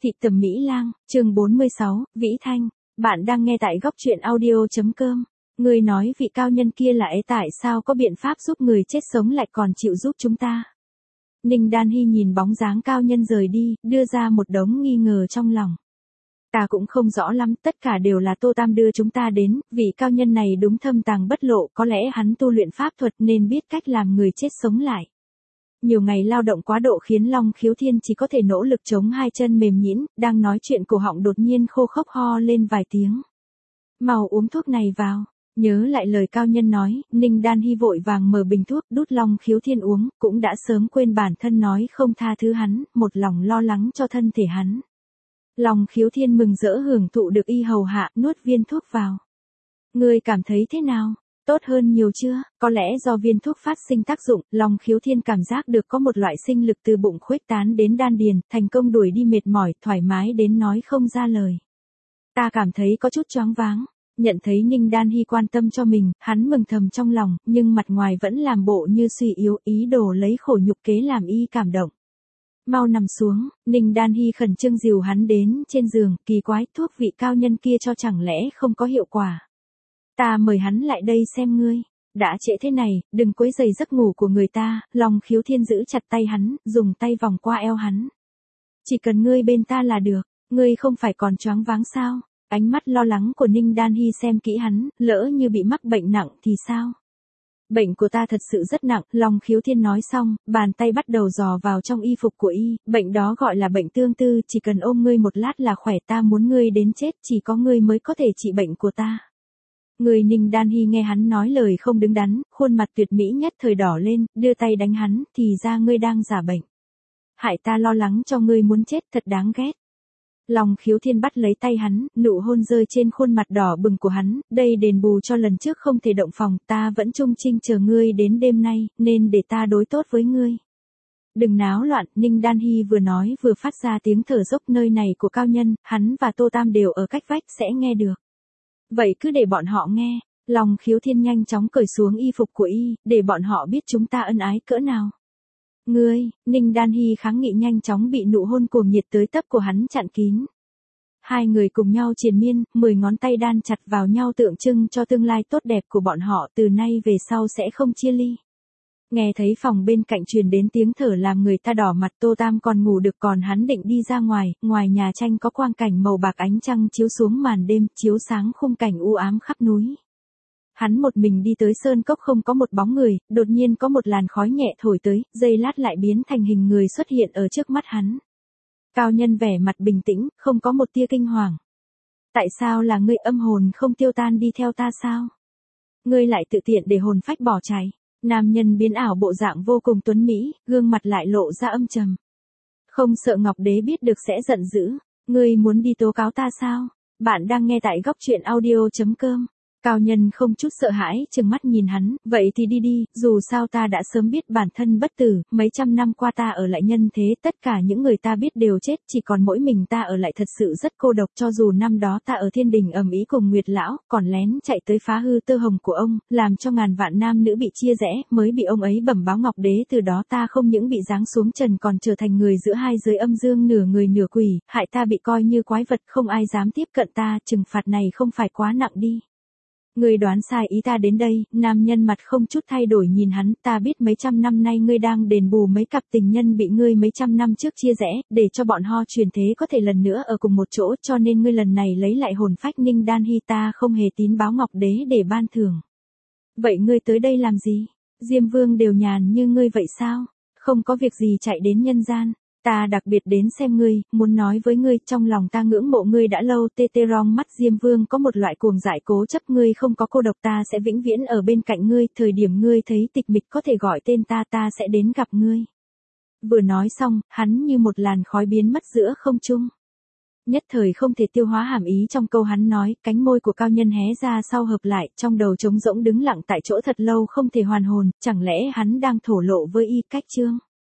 Thị tầm Mỹ Lang, chương 46, Vĩ Thanh. Bạn đang nghe tại góc truyện audio.com. Người nói vị cao nhân kia là ấy tại sao có biện pháp giúp người chết sống lại còn chịu giúp chúng ta. Ninh Đan Hy nhìn bóng dáng cao nhân rời đi, đưa ra một đống nghi ngờ trong lòng. Ta cũng không rõ lắm, tất cả đều là Tô Tam đưa chúng ta đến, vị cao nhân này đúng thâm tàng bất lộ, có lẽ hắn tu luyện pháp thuật nên biết cách làm người chết sống lại. Nhiều ngày lao động quá độ khiến Long Khiếu Thiên chỉ có thể nỗ lực chống hai chân mềm nhũn, đang nói chuyện cổ họng đột nhiên khô khốc ho lên vài tiếng. Mau uống thuốc này vào, nhớ lại lời cao nhân nói, Ninh Đan Hy vội vàng mở bình thuốc đút Long Khiếu Thiên uống, cũng đã sớm quên bản thân nói không tha thứ hắn, một lòng lo lắng cho thân thể hắn. Long Khiếu Thiên mừng rỡ hưởng thụ được y hầu hạ, nuốt viên thuốc vào. Ngươi cảm thấy thế nào? Tốt hơn nhiều chưa? Có lẽ do viên thuốc phát sinh tác dụng, Long Khiếu Thiên cảm giác được có một loại sinh lực từ bụng khuếch tán đến đan điền, thành công đuổi đi mệt mỏi, thoải mái đến nói không ra lời. Ta cảm thấy có chút choáng váng. Nhận thấy Ninh Đan Hy quan tâm cho mình, hắn mừng thầm trong lòng, nhưng mặt ngoài vẫn làm bộ như suy yếu, ý đồ lấy khổ nhục kế làm y cảm động. Mau nằm xuống, Ninh Đan Hy khẩn trương dìu hắn đến trên giường, kỳ quái, thuốc vị cao nhân kia cho chẳng lẽ không có hiệu quả. Ta mời hắn lại đây xem ngươi. Đã trễ thế này, đừng quấy rầy giấc ngủ của người ta. Long Khiếu Thiên giữ chặt tay hắn, dùng tay vòng qua eo hắn. Chỉ cần ngươi bên ta là được, ngươi không phải còn choáng váng sao? Ánh mắt lo lắng của Ninh Đan Hy xem kỹ hắn, lỡ như bị mắc bệnh nặng thì sao? Bệnh của ta thật sự rất nặng, Long Khiếu Thiên nói xong, bàn tay bắt đầu dò vào trong y phục của y, bệnh đó gọi là bệnh tương tư, chỉ cần ôm ngươi một lát là khỏe, ta muốn ngươi đến chết, chỉ có ngươi mới có thể trị bệnh của ta. Người Ninh Đan Hy nghe hắn nói lời không đứng đắn, khuôn mặt tuyệt mỹ nhất thời đỏ lên, đưa tay đánh hắn, thì ra ngươi đang giả bệnh. Hại ta lo lắng cho ngươi muốn chết, thật đáng ghét. Long Khiếu Thiên bắt lấy tay hắn, nụ hôn rơi trên khuôn mặt đỏ bừng của hắn, đây đền bù cho lần trước không thể động phòng, ta vẫn trung trinh chờ ngươi đến đêm nay, nên để ta đối tốt với ngươi. Đừng náo loạn, Ninh Đan Hy vừa nói vừa phát ra tiếng thở dốc, nơi này của cao nhân, hắn và Tô Tam đều ở cách vách sẽ nghe được. Vậy cứ để bọn họ nghe. Long Khiếu Thiên nhanh chóng cởi xuống y phục của y, để bọn họ biết chúng ta ân ái cỡ nào. Ngươi, Ninh Đan Hy kháng nghị nhanh chóng bị nụ hôn cuồng nhiệt tới tấp của hắn chặn kín. Hai người cùng nhau triền miên, 10 ngón tay đan chặt vào nhau tượng trưng cho tương lai tốt đẹp của bọn họ, từ nay về sau sẽ không chia ly. Nghe thấy phòng bên cạnh truyền đến tiếng thở làm người ta đỏ mặt. Tô Tam còn ngủ được, còn hắn định đi ra ngoài nhà tranh có quang cảnh màu bạc, ánh trăng chiếu xuống màn đêm, chiếu sáng khung cảnh u ám khắp núi. Hắn một mình đi tới sơn cốc không có một bóng người, đột nhiên có một làn khói nhẹ thổi tới, giây lát lại biến thành hình người xuất hiện ở trước mắt hắn. Cao nhân vẻ mặt bình tĩnh, không có một tia kinh hoàng. Tại sao là ngươi, âm hồn không tiêu tan đi theo ta sao? Ngươi lại tự tiện để hồn phách bỏ chạy. Nam nhân biến ảo bộ dạng vô cùng tuấn mỹ, gương mặt lại lộ ra âm trầm. Không sợ Ngọc Đế biết được sẽ giận dữ. Ngươi muốn đi tố cáo ta sao? Bạn đang nghe tại góc truyện audio.com. Cao nhân không chút sợ hãi, trừng mắt nhìn hắn, vậy thì đi đi, dù sao ta đã sớm biết bản thân bất tử, mấy trăm năm qua ta ở lại nhân thế, tất cả những người ta biết đều chết, chỉ còn mỗi mình ta ở lại, thật sự rất cô độc, cho dù năm đó ta ở thiên đình ầm ĩ cùng Nguyệt lão, còn lén chạy tới phá hư tơ hồng của ông, làm cho ngàn vạn nam nữ bị chia rẽ, mới bị ông ấy bẩm báo Ngọc Đế, từ đó ta không những bị giáng xuống trần còn trở thành người giữa hai giới âm dương, nửa người nửa quỷ, hại ta bị coi như quái vật, không ai dám tiếp cận ta, trừng phạt này không phải quá nặng đi. Ngươi đoán sai ý ta đến đây. Nam nhân mặt không chút thay đổi nhìn hắn, ta biết mấy trăm năm nay ngươi đang đền bù mấy cặp tình nhân bị ngươi mấy trăm năm trước chia rẽ, để cho bọn họ truyền thế có thể lần nữa ở cùng một chỗ, cho nên ngươi lần này lấy lại hồn phách Ninh Đan Hy, ta không hề tín báo Ngọc Đế để ban thưởng. Vậy ngươi tới đây làm gì? Diêm Vương đều nhàn như ngươi vậy sao? Không có việc gì chạy đến nhân gian. Ta đặc biệt đến xem ngươi, muốn nói với ngươi, trong lòng ta ngưỡng mộ ngươi đã lâu. Rong mắt Diêm Vương có một loại cuồng dại cố chấp, ngươi không có cô độc, ta sẽ vĩnh viễn ở bên cạnh ngươi, thời điểm ngươi thấy tịch mịch có thể gọi tên ta, ta sẽ đến gặp ngươi. Vừa nói xong, hắn như một làn khói biến mất giữa không trung. Nhất thời không thể tiêu hóa hàm ý trong câu hắn nói, cánh môi của cao nhân hé ra sau hợp lại, trong đầu trống rỗng đứng lặng tại chỗ thật lâu không thể hoàn hồn, chẳng lẽ hắn đang thổ lộ với y cách chương.